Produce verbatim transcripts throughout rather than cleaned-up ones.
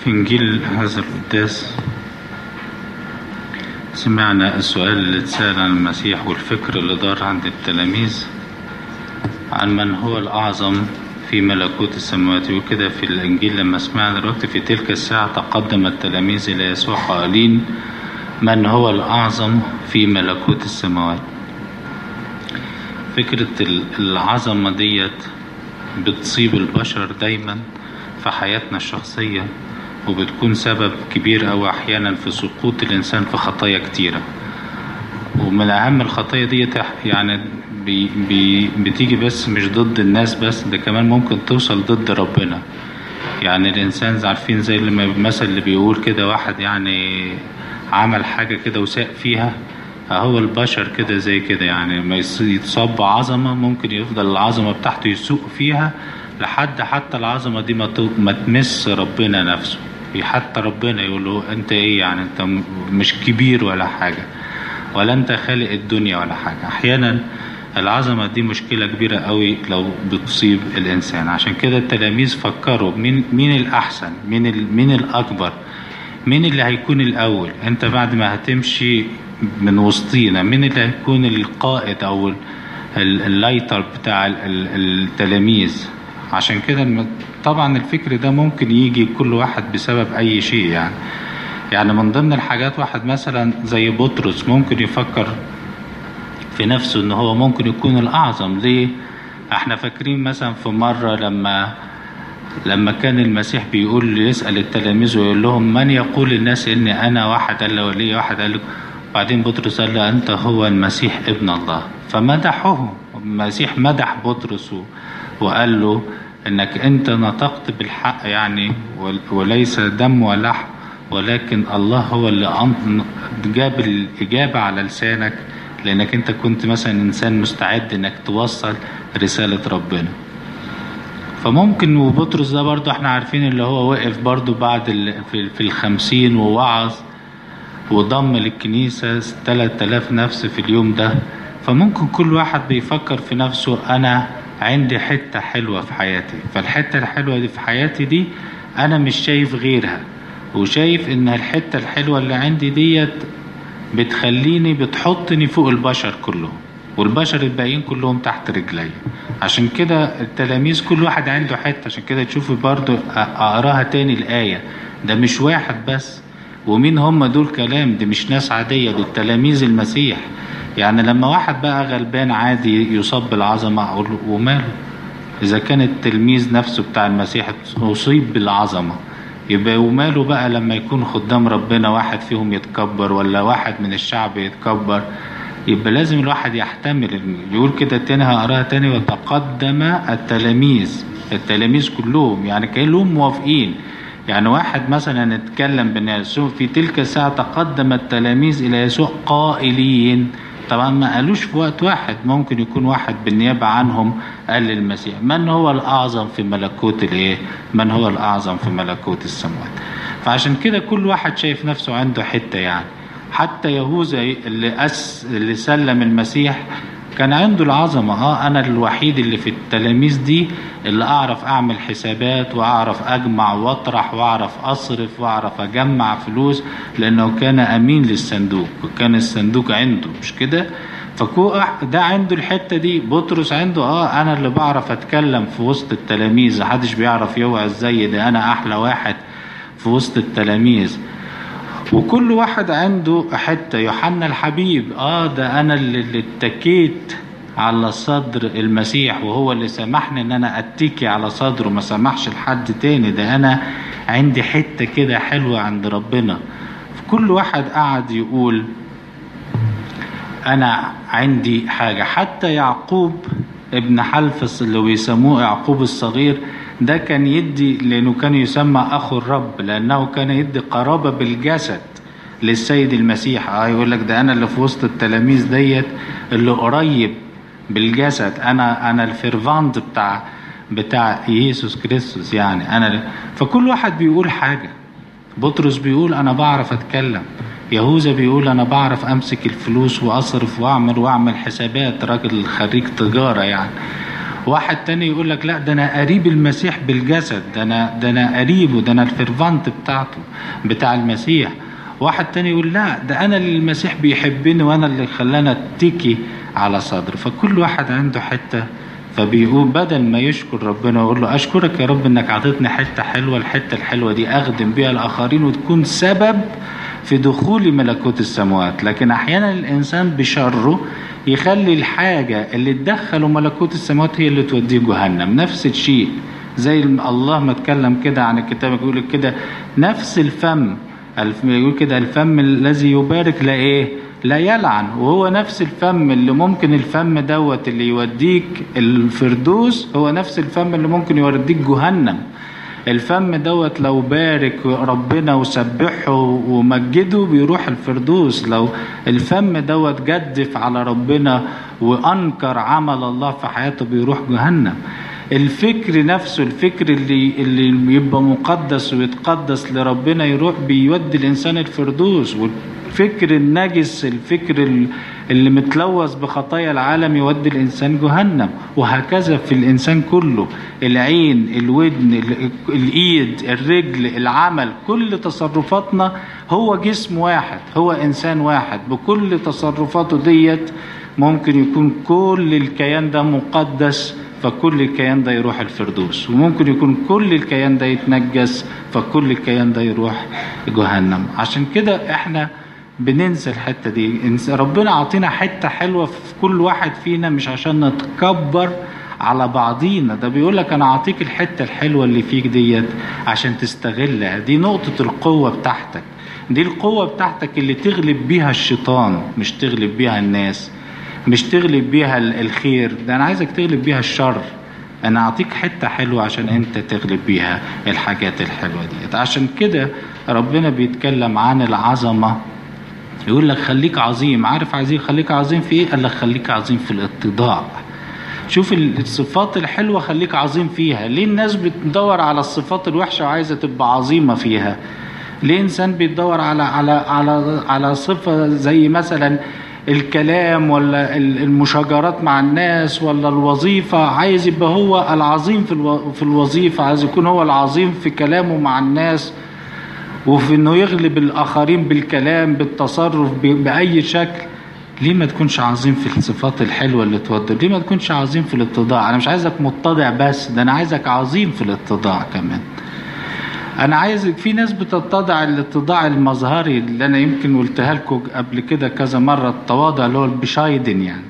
في إنجيل هذا القداس سمعنا السؤال اللي اتسأل عن المسيح والفكر اللي دار عند التلاميذ عن من هو الأعظم في ملكوت السماوات. وكده في الإنجيل لما سمعنا دلوقتي: في تلك الساعة تقدم التلاميذ إلى يسوع قائلين: من هو الأعظم في ملكوت السماوات. فكرة العظمة ديت بتصيب البشر دايما في حياتنا الشخصية، وبتكون سبب كبير أو أحيانا في سقوط الإنسان في خطايا كتيرة. ومن أهم الخطايا دي يعني بي بي بتيجي بس مش ضد الناس بس، ده كمان ممكن توصل ضد ربنا. يعني الإنسان عارفين زي المثل اللي بيقول كده: واحد يعني عمل حاجة كده وساء فيها، هو البشر كده زي كده، يعني ما يتصاب بعظمة ممكن يفضل العظمة بتاعته يسوق فيها لحد حتى العظمة دي ما تمس ربنا نفسه. حتى ربنا يقول له: انت ايه يعني؟ انت مش كبير ولا حاجة، ولا انت خالق الدنيا ولا حاجة. احيانا العظمة دي مشكلة كبيرة قوي لو بتصيب الانسان. عشان كده التلاميذ فكروا: مين مين الاحسن، مين مين الاكبر، مين اللي هيكون الاول؟ انت بعد ما هتمشي من وسطينا مين اللي هيكون القائد او اللايتر بتاع التلاميذ؟ عشان كده طبعا الفكر ده ممكن يجي كل واحد بسبب اي شيء. يعني يعني من ضمن الحاجات واحد مثلا زي بطرس ممكن يفكر في نفسه ان هو ممكن يكون الاعظم. ليه؟ احنا فاكرين مثلا في مرة لما لما كان المسيح بيقول يسأل التلاميذ ويقول لهم: من يقول الناس اني انا؟ واحد قال له ولي، واحد قال له. بعدين بطرس قال له: انت هو المسيح ابن الله. فمدحه المسيح، مدح بطرس وقال له: انك انت نطقت بالحق، يعني وليس دم ولحم، ولكن الله هو اللي جاب الإجابة على لسانك، لانك انت كنت مثلا انسان مستعد انك توصل رسالة ربنا. فممكن وبطرس ده برضو احنا عارفين اللي هو وقف برضو بعد في الخمسين ووعظ وضم للكنيسة ثلاثة آلاف نفس في اليوم ده. فممكن كل واحد بيفكر في نفسه: أنا عندي حتة حلوة في حياتي، فالحتة الحلوة دي في حياتي دي أنا مش شايف غيرها، وشايف إن الحتة الحلوة اللي عندي ديت بتخليني بتحطني فوق البشر كلهم، والبشر الباقيين كلهم تحت رجلي. عشان كده التلاميذ كل واحد عنده حتة. عشان كده تشوفوا برضو أقراها تاني الآية: ده مش واحد بس. ومين هم دول؟ كلام دي مش ناس عادية، دول تلاميذ المسيح. يعني لما واحد بقى غلبان عادي يصاب بالعظمة أقول له: وماله؟ إذا كان التلميذ نفسه بتاع المسيح أصيب بالعظمة، يبقى وماله بقى لما يكون خدام ربنا واحد فيهم يتكبر ولا واحد من الشعب يتكبر؟ يبقى لازم الواحد يحتمل. يقول كده تاني، هقراها تاني: وتقدم التلاميذ، التلاميذ كلهم يعني كلهم موافقين. يعني واحد مثلا نتكلم بالناس: في تلك الساعة تقدم التلاميذ إلى يسوع قائلين. طبعا ما قالوش في وقت واحد، ممكن يكون واحد بالنيابة عنهم قال للمسيح: من هو الأعظم في ملكوت الايه؟ من هو الأعظم في ملكوت السماوات؟ فعشان كده كل واحد شايف نفسه عنده حتة. يعني حتى يهوذا اللي أس اللي سلم المسيح كان عنده العظمة. اه انا الوحيد اللي في التلاميذ دي اللي اعرف اعمل حسابات، واعرف اجمع واطرح، واعرف اصرف، واعرف اجمع فلوس، لانه كان امين للصندوق، وكان الصندوق عنده، مش كده؟ فكو ده عنده الحتة دي. بطرس عنده اه انا اللي بعرف اتكلم في وسط التلاميذ، محدش بيعرف يوعظ زي ده، انا احلى واحد في وسط التلاميذ. وكل واحد عنده حتة. يوحنا الحبيب اه ده انا اللي اتكيت على صدر المسيح، وهو اللي سمحني ان انا اتكي على صدره، ما سمحش لحد تاني. ده انا عندي حتة كده حلوة عند ربنا. كل واحد قاعد يقول انا عندي حاجة. حتى يعقوب ابن حلفس اللي بيسموه يعقوب الصغير ده كان يدي، لأنه كان يسمى أخو الرب، لأنه كان يدي قرابة بالجسد للسيد المسيح. آه يقول لك: ده أنا اللي في وسط التلاميذ ديت اللي قريب بالجسد، أنا أنا الفيرفاند بتاع بتاع يسوع كريستوس. يعني أنا. فكل واحد بيقول حاجة. بطرس بيقول: أنا بعرف أتكلم. يهوذا بيقول: أنا بعرف أمسك الفلوس وأصرف وأعمل وأعمل حسابات، راجل خريج تجارة يعني. واحد تاني يقول لك لا ده انا قريب المسيح بالجسد، ده انا ده انا قريبه، ده انا الفيرفانت بتاعته بتاع المسيح. واحد تاني يقول لا ده انا اللي المسيح بيحبني وانا اللي خلانا اتكي على صدره. فكل واحد عنده حته، فبيقول بدل ما يشكر ربنا ويقول له اشكرك يا رب انك عطيتني حته حلوه، الحته الحلوه دي اخدم بيها الاخرين وتكون سبب في دخول ملكوت السماوات. لكن احيانا الانسان بشره يخلي الحاجه اللي تدخله ملكوت السماوات هي اللي توديه جهنم. نفس الشيء زي الله ما اتكلم كده عن الكتاب، يقول كده نفس الفم، يقول كده الفم الذي يبارك لا ايه لا يلعن، وهو نفس الفم اللي ممكن الفم دوت اللي يوديك الفردوس هو نفس الفم اللي ممكن يوديك جهنم. الفم دوت لو بارك ربنا وسبحه ومجده بيروح الفردوس، لو الفم دوت جدف على ربنا وانكر عمل الله في حياته بيروح جهنم. الفكر نفسه، الفكر اللي اللي يبقى مقدس ويتقدس لربنا يروح بيودي الانسان الفردوس، والفكر النجس الفكر اللي متلوث بخطايا العالم يودي الانسان جهنم. وهكذا في الانسان كله، العين، الودن، الايد، الرجل، العمل، كل تصرفاتنا هو جسم واحد، هو انسان واحد بكل تصرفاته ديت ممكن يكون كل الكيان ده مقدس فكل الكيان ده يروح الفردوس، وممكن يكون كل الكيان ده يتنجس فكل الكيان ده يروح جهنم. عشان كده احنا بننسى الحتة دي. ربنا عطينا حتة حلوة في كل واحد فينا مش عشان نتكبر على بعضينا، ده بيقولك انا اعطيك الحتة الحلوة اللي فيك ديت عشان تستغلها. دي نقطة القوة بتاعتك، دي القوة بتاعتك اللي تغلب بيها الشيطان، مش تغلب بيها الناس، مش تغلب بيها الخير، ده انا عايزك تغلب بيها الشر. انا اعطيك حتة حلوة عشان انت تغلب بيها الحاجات الحلوة دي. عشان كده ربنا بيتكلم عن العظمة، يقول لك خليك عظيم. عارف عايزين خليك عظيم في ايه؟ قال لك خليك عظيم في الاتضاع. شوف الصفات الحلوة خليك عظيم فيها. ليه الناس بتدور على الصفات الوحشة وعايزة تبقى عظيمة فيها؟ ليه انسان بيدور على على على على صفة زي مثلا الكلام ولا المشاجرات مع الناس ولا الوظيفة، عايز يبقى هو العظيم في الوظيفة، عايز يكون هو العظيم في كلامه مع الناس وفي انه يغلب الاخرين بالكلام بالتصرف باي شكل. ليه ما تكونش عظيم في الصفات الحلوة اللي تودر؟ ليه ما تكونش عظيم في الاتضاع؟ انا مش عايزك متضع بس، ده انا عايزك عظيم في الاتضاع كمان. انا عايز، في ناس بتتضع الاتضاع المظهري اللي انا يمكن قلتها لكم قبل كده كذا مرة، التواضع اللي هو البشايدن، يعني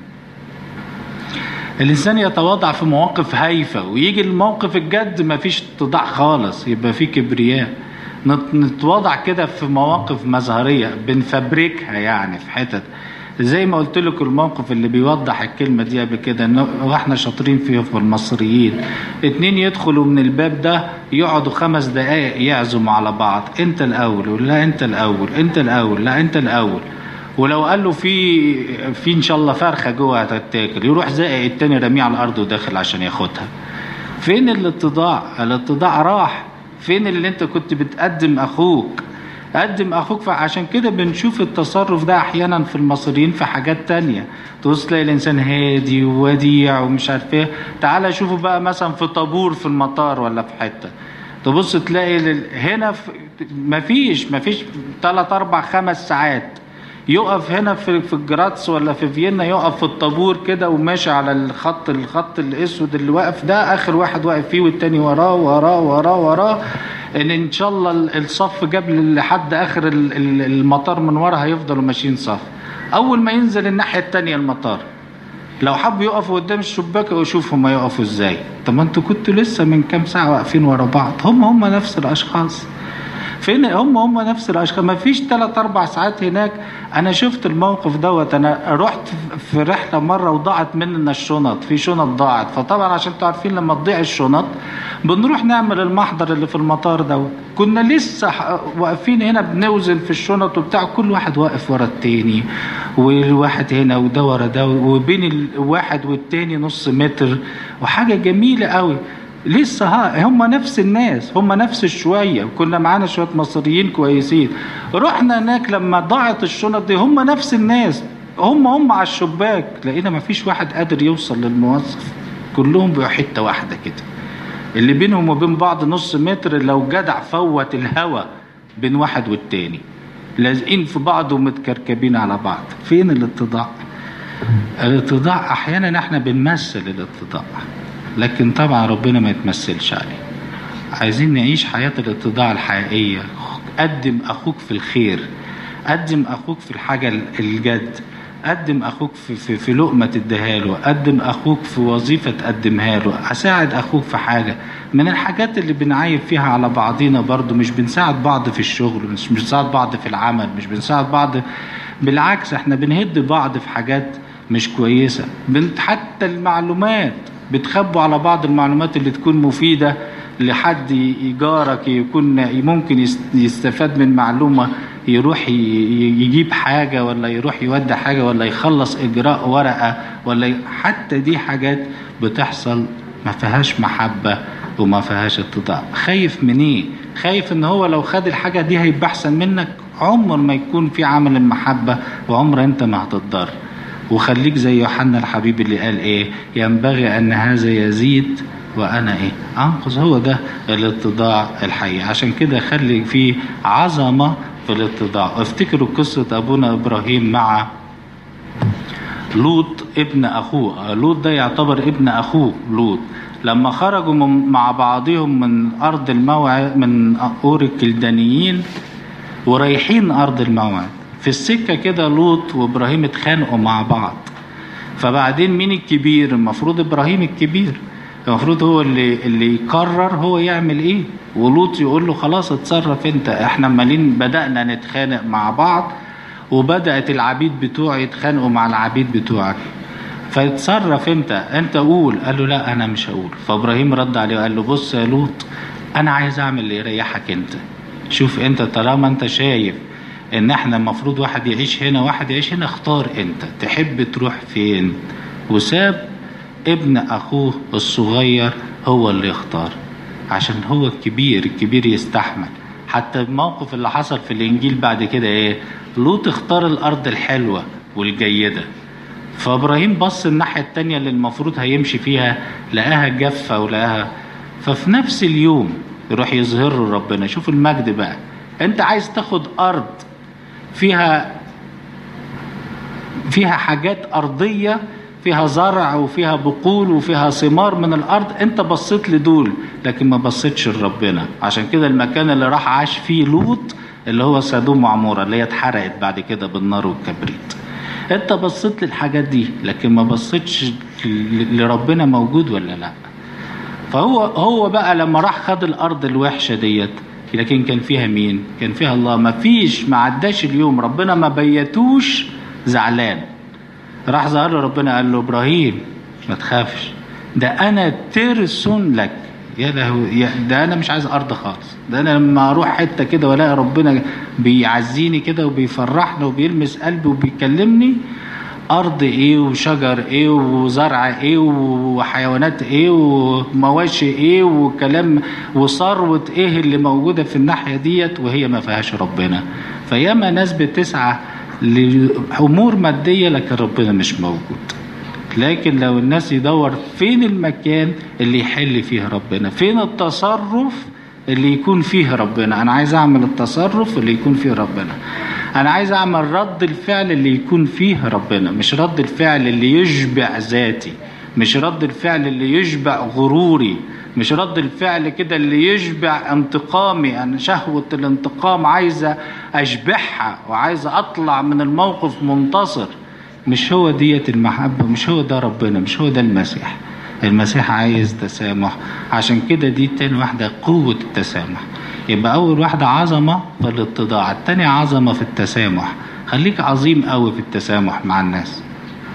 الانسان يتواضع في مواقف هايفة ويجي الموقف الجد ما فيش اتضاع خالص، يبقى فيه كبرياء. نتواضع كده في مواقف مظهرية بنفبركها، يعني في حتت زي ما قلت لكم الموقف اللي بيوضح الكلمة دي قبل كده، انه احنا شاطرين فيه في المصريين. اتنين يدخلوا من الباب ده يقعدوا خمس دقائق يعزموا على بعض، انت الاول، لا انت الاول، انت الاول، لا انت الاول. ولو قال له في في ان شاء الله فرخة جوه هتتاكل، يروح زائق التاني رميه على الارض وداخل عشان ياخدها. فين الاتضاع؟ الاتضاع راح. فين اللي انت كنت بتقدم اخوك؟ قدم اخوك. فعشان كده بنشوف التصرف ده احيانا في المصريين في حاجات تانية، تبص تلاقي الانسان هادي ووديع ومش عارف ايه. تعال شوفوا بقى مثلا في طابور في المطار ولا في حته، تبص تلاقي هنا في مفيش مفيش ثلاث اربع خمس ساعات يقف هنا في في الجراتس ولا في فيينا، يقف في الطابور كده وماشي على الخط الخط الاسود اللي واقف ده، اخر واحد واقف فيه والتاني وراه وراه وراه وراه، ان ان شاء الله الصف جاب لحد اخر المطار من ورا هيفضلوا ماشيين صف. اول ما ينزل الناحيه التانية المطار لو حبوا يقفوا قدام الشباك ويشوفوا ما يقفوا ازاي. طب ما انتوا كنتوا لسه من كام ساعه واقفين ورا بعض. هم هم نفس الاشخاص. فين هم هم نفس الاشخاص. ما فيش ثلاث اربع ساعات هناك. انا شفت الموقف دوت. انا رحت في رحله مره وضاعت مننا الشنط، في شنط ضاعت. فطبعا عشان تعرفين لما تضيع الشنط بنروح نعمل المحضر اللي في المطار دوت. كنا لسه واقفين هنا بنوزن في الشنط وبتاع، كل واحد واقف ورا التاني، والواحد هنا وده ورا ده، وبين الواحد والتاني نص متر، وحاجه جميله قوي. لسه ها هم نفس الناس، هم نفس الشوية. كنا معانا شوية مصريين كويسين، رحنا هناك لما ضاعت الشنط دي هم نفس الناس، هم هم على الشباك. لقينا ما فيش واحد قادر يوصل للموظف. كلهم بقوا حتة واحدة كده، اللي بينهم وبين بعض نص متر لو جدع فوت الهوا بين واحد والتاني، لازقين في بعض ومتكركبين على بعض. فين الاتضاع؟ الاتضاع احيانا احنا بنمثل الاتضاع، لكن طبعا ربنا ما يتمثلش عليه. عايزين نعيش حياة الاتضاع الحقيقية. قدم اخوك في الخير، قدم اخوك في الحاجة الجد، قدم اخوك في, في, في لقمة تديها له، قدم اخوك في وظيفة تقدمها له، اساعد اخوك في حاجة. من الحاجات اللي بنعيب فيها على بعضينا برضو مش بنساعد بعض في الشغل، مش بنساعد بعض في العمل، مش بنساعد بعض، بالعكس احنا بنهد بعض في حاجات مش كويسة. حتى المعلومات بتخبوا على بعض المعلومات اللي تكون مفيدة لحد يجارك، يكون ممكن يستفاد من معلومة، يروح يجيب حاجة ولا يروح يودي حاجة ولا يخلص إجراء ورقة، ولا حتى دي حاجات بتحصل ما فيهاش محبة وما فيهاش اتضاع. خايف من ايه؟ خايف ان هو لو خد الحاجة دي هيبقى احسن منك. عمر ما يكون في عمل المحبة، وعمر انت ما هتضر. وخليك زي يوحنا الحبيب اللي قال ايه؟ ينبغي ان هذا يزيد وانا ايه؟ انقص. هو ده الاتضاع الحقيقي. عشان كده خلي فيه عظمة في الاتضاع. افتكروا قصة ابونا ابراهيم مع لوط ابن اخوه. لوط ده يعتبر ابن اخوه لوط. لما خرجوا مع بعضهم من ارض الموعد، من اور الكلدانيين، ورايحين ارض الموعد، في السكة كده لوط وابراهيم اتخانقوا مع بعض. فبعدين مين الكبير؟ المفروض ابراهيم الكبير، المفروض هو اللي اللي يقرر هو يعمل ايه. ولوط يقول له خلاص اتصرف انت، احنا مالين بدأنا نتخانق مع بعض، وبدأت العبيد بتوعي يتخانقوا مع العبيد بتوعك، فاتصرف انت، انت قول. قال له لا انا مش هقول. فابراهيم رد عليه وقال له بص يا لوط، انا عايز اعمل اللي يريحك انت. شوف انت، طالما انت شايف ان احنا المفروض واحد يعيش هنا واحد يعيش هنا، اختار انت تحب تروح فين. وساب ابن اخوه الصغير هو اللي يختار، عشان هو الكبير، الكبير يستحمل. حتى الموقف اللي حصل في الانجيل بعد كده ايه؟ لوط اختار الارض الحلوة والجيدة، فابراهيم بص الناحية التانية اللي المفروض هيمشي فيها، لقاها جافة ولقاها. ففي نفس اليوم يروح يظهر له ربنا. شوف المجد بقى، انت عايز تاخد ارض فيها فيها حاجات ارضية، فيها زرع وفيها بقول وفيها ثمار من الارض، انت بصيت لدول لكن ما بصيتش لربنا. عشان كده المكان اللي راح عاش فيه لوط اللي هو سدوم وعمورة، اللي هي اتحرقت بعد كده بالنار والكبريت. انت بصيت للحاجات دي لكن ما بصيتش لربنا موجود ولا لا. فهو هو بقى لما راح خد الارض الوحشة ديت، لكن كان فيها مين؟ كان فيها الله. ما فيش، ما عداش اليوم ربنا ما بيتوش زعلان. راح ظهر له ربنا قال له ابراهيم ما تخافش، ده انا ترس لك. يا له، ده انا مش عايز ارض خالص، ده انا لما اروح حته كده والاقي ربنا بيعزيني كده وبيفرحني وبيلمس قلبي وبيكلمني، ارض ايه وشجر ايه وزرع ايه وحيوانات ايه ومواشي ايه وكلام وثروه ايه اللي موجوده في الناحيه ديت وهي ما فيهاش ربنا. فياما ناس بتسعى لأمور مادية لكن ربنا مش موجود. لكن لو الناس يدور فين المكان اللي يحل فيه ربنا، فين التصرف اللي يكون فيه ربنا. أنا عايز أعمل التصرف اللي يكون فيه ربنا، أنا عايز أعمل رد الفعل اللي يكون فيه ربنا، مش رد الفعل اللي يشبع ذاتي، مش رد الفعل اللي يشبع غروري، مش رد الفعل كده اللي يشبع انتقامي. أنا شهوة الانتقام عايزة أشبعها وعايزة أطلع من الموقف منتصر. مش هو ديت المحبة، مش هو ده ربنا، مش هو ده المسيح. المسيح عايز تسامح. عشان كده دي تاني واحدة قوة التسامح. يبقى أول واحدة عظمة في الاتضاع، التانية عظمة في التسامح. خليك عظيم قوي في التسامح مع الناس.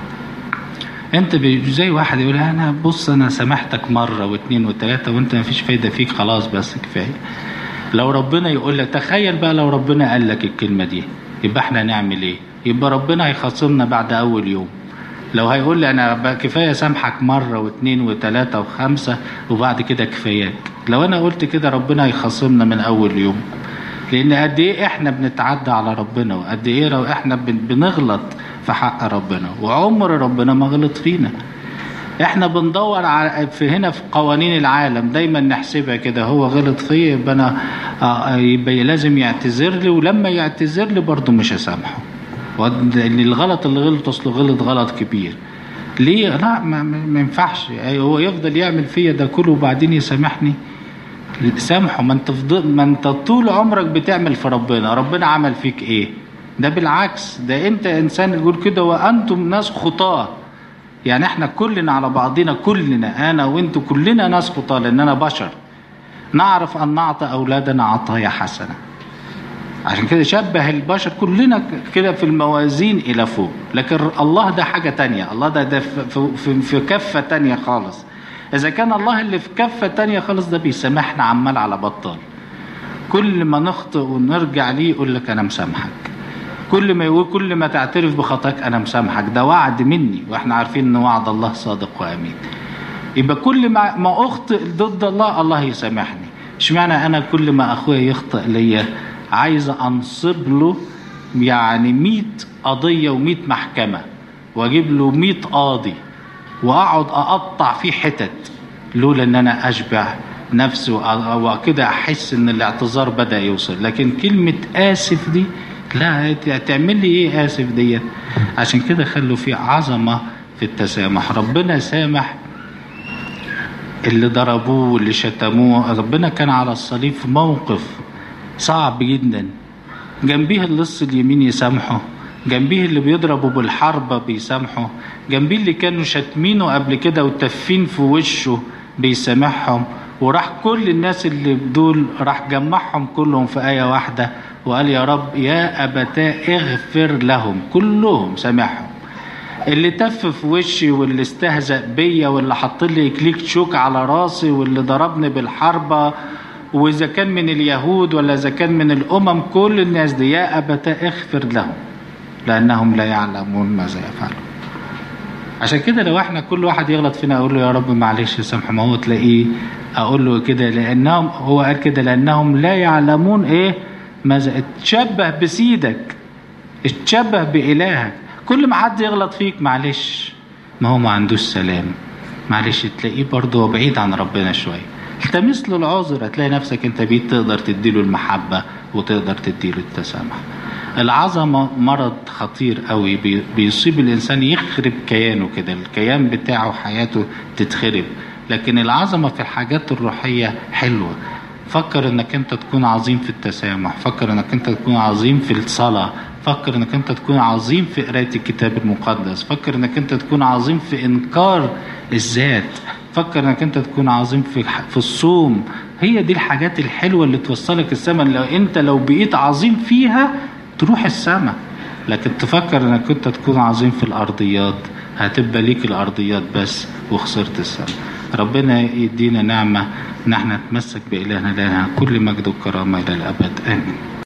انت زي واحد يقول انا بص انا سامحتك مرة واثنين وثلاثة وانت مفيش فايدة فيك، خلاص بس كفاية. لو ربنا يقول لك، تخيل بقى لو ربنا قال لك الكلمة دي، يبقى احنا نعمل ايه؟ يبقى ربنا هيخاصمنا بعد اول يوم. لو هيقول لي انا بقى كفاية سامحك مرة واثنين وثلاثة وخمسة وبعد كده كفاياك، لو انا قلت كده ربنا هيخاصمنا من اول يوم. لان قد ايه احنا بنتعدى على ربنا، وقد ايه لو احنا بنغلط في حق ربنا، وعمر ربنا ما غلط فينا. احنا بندور على في هنا في قوانين العالم دايما نحسبها كده، هو غلط فيا يبقى انا يبقى لازم يعتذر لي، ولما يعتذر لي برضه مش هسامحه، لان الغلط اللي غلط اصله غلط غلط كبير. ليه؟ لا ما ينفعش هو يفضل يعمل فيا ده كله وبعدين يسامحني؟ سامحه. ما انت ما انت طول عمرك بتعمل في ربنا، ربنا عمل فيك ايه؟ ده بالعكس، ده انت انسان يقول كده وانتم ناس خطاة. يعني احنا كلنا على بعضنا، كلنا انا وانتوا كلنا ناس خطاة، لاننا بشر نعرف ان نعطي اولادنا عطايا حسنة. عشان كده شبه البشر كلنا كده في الموازين الى فوق، لكن الله ده حاجة تانية، الله ده, ده في, في, في كفة تانية خالص. اذا كان الله اللي في كفة تانية خالص ده بيسامحنا عمال على بطال، كل ما نخطئ ونرجع ليه يقول لك انا مسامحك، كل ما يقول كل ما تعترف بخطاك انا مسامحك، ده وعد مني، واحنا عارفين ان وعد الله صادق وامين. يبقى كل ما ما اخطئ ضد الله الله يسامحني. اشمعنى انا كل ما اخويا يخطئ ليا عايز انصب له يعني مية قضية ومية محكمة، واجيب له مية قاضي واقعد اقطع فيه حتت، لولا ان انا اشبع نفسي وكده احس ان الاعتذار بدأ يوصل. لكن كلمة اسف دي لا، تعمل لي ايه اسف ديت؟ عشان كده خلوا في عظمة في التسامح. ربنا سامح اللي ضربوه واللي شتموه. ربنا كان على الصليب في موقف صعب جدا، جنبيه اللص اليمين يسامحه، جنبيه اللي بيضربوا بالحربة بيسامحه، جنبيه اللي كانوا شاتمينه قبل كده وتفين في وشه بيسامحهم، وراح كل الناس اللي بدول راح جمعهم كلهم في آية واحدة وقال يا رب يا أبتاه اغفر لهم، كلهم سامحهم. اللي تف في وشي واللي استهزأ بيا واللي حط لي إكليك شوك على راسي واللي ضربني بالحربة، وإذا كان من اليهود ولا إذا كان من الأمم، كل الناس دي يا أبتاه اغفر لهم لأنهم لا يعلمون ماذا يفعلون. عشان كده لو احنا كل واحد يغلط فينا اقول له يا رب معلش سامحه، ما هو تلاقيه اقول له كده لانهم هو قال كده لانهم لا يعلمون ايه ماذا. اتشبه بسيدك، اتشبه بإلهك. كل ما حد يغلط فيك معلش، ما هو ما عندوش سلام، معلش تلاقيه برضه بعيد عن ربنا شويه، التمس له العذر، هتلاقي نفسك انت بيت تقدر تديله المحبه وتقدر تديله التسامح. العظمة مرض خطير قوي بيصيب الإنسان يخرب كيانه كده، الكيان بتاعه حياته تتخرب. لكن العظمة في الحاجات الروحية حلوة. فكر انك انت تكون عظيم في التسامح، فكر انك انت تكون عظيم في الصلاة، فكر انك انت تكون عظيم في قراءة الكتاب المقدس، فكر انك انت تكون عظيم في انكار الذات، فكر انك انت تكون عظيم في في الصوم. هي دي الحاجات الحلوة اللي توصلك السماء. لو انت لو بقيت عظيم فيها تروح السماء. لكن تفكر انك انت تكون عظيم في الارضيات هتبقى ليك الارضيات بس وخسرت السماء. ربنا يدينا نعمة ان احنا نتمسك بإلهنا لنا كل مجد وكرامة الى الابد، امين.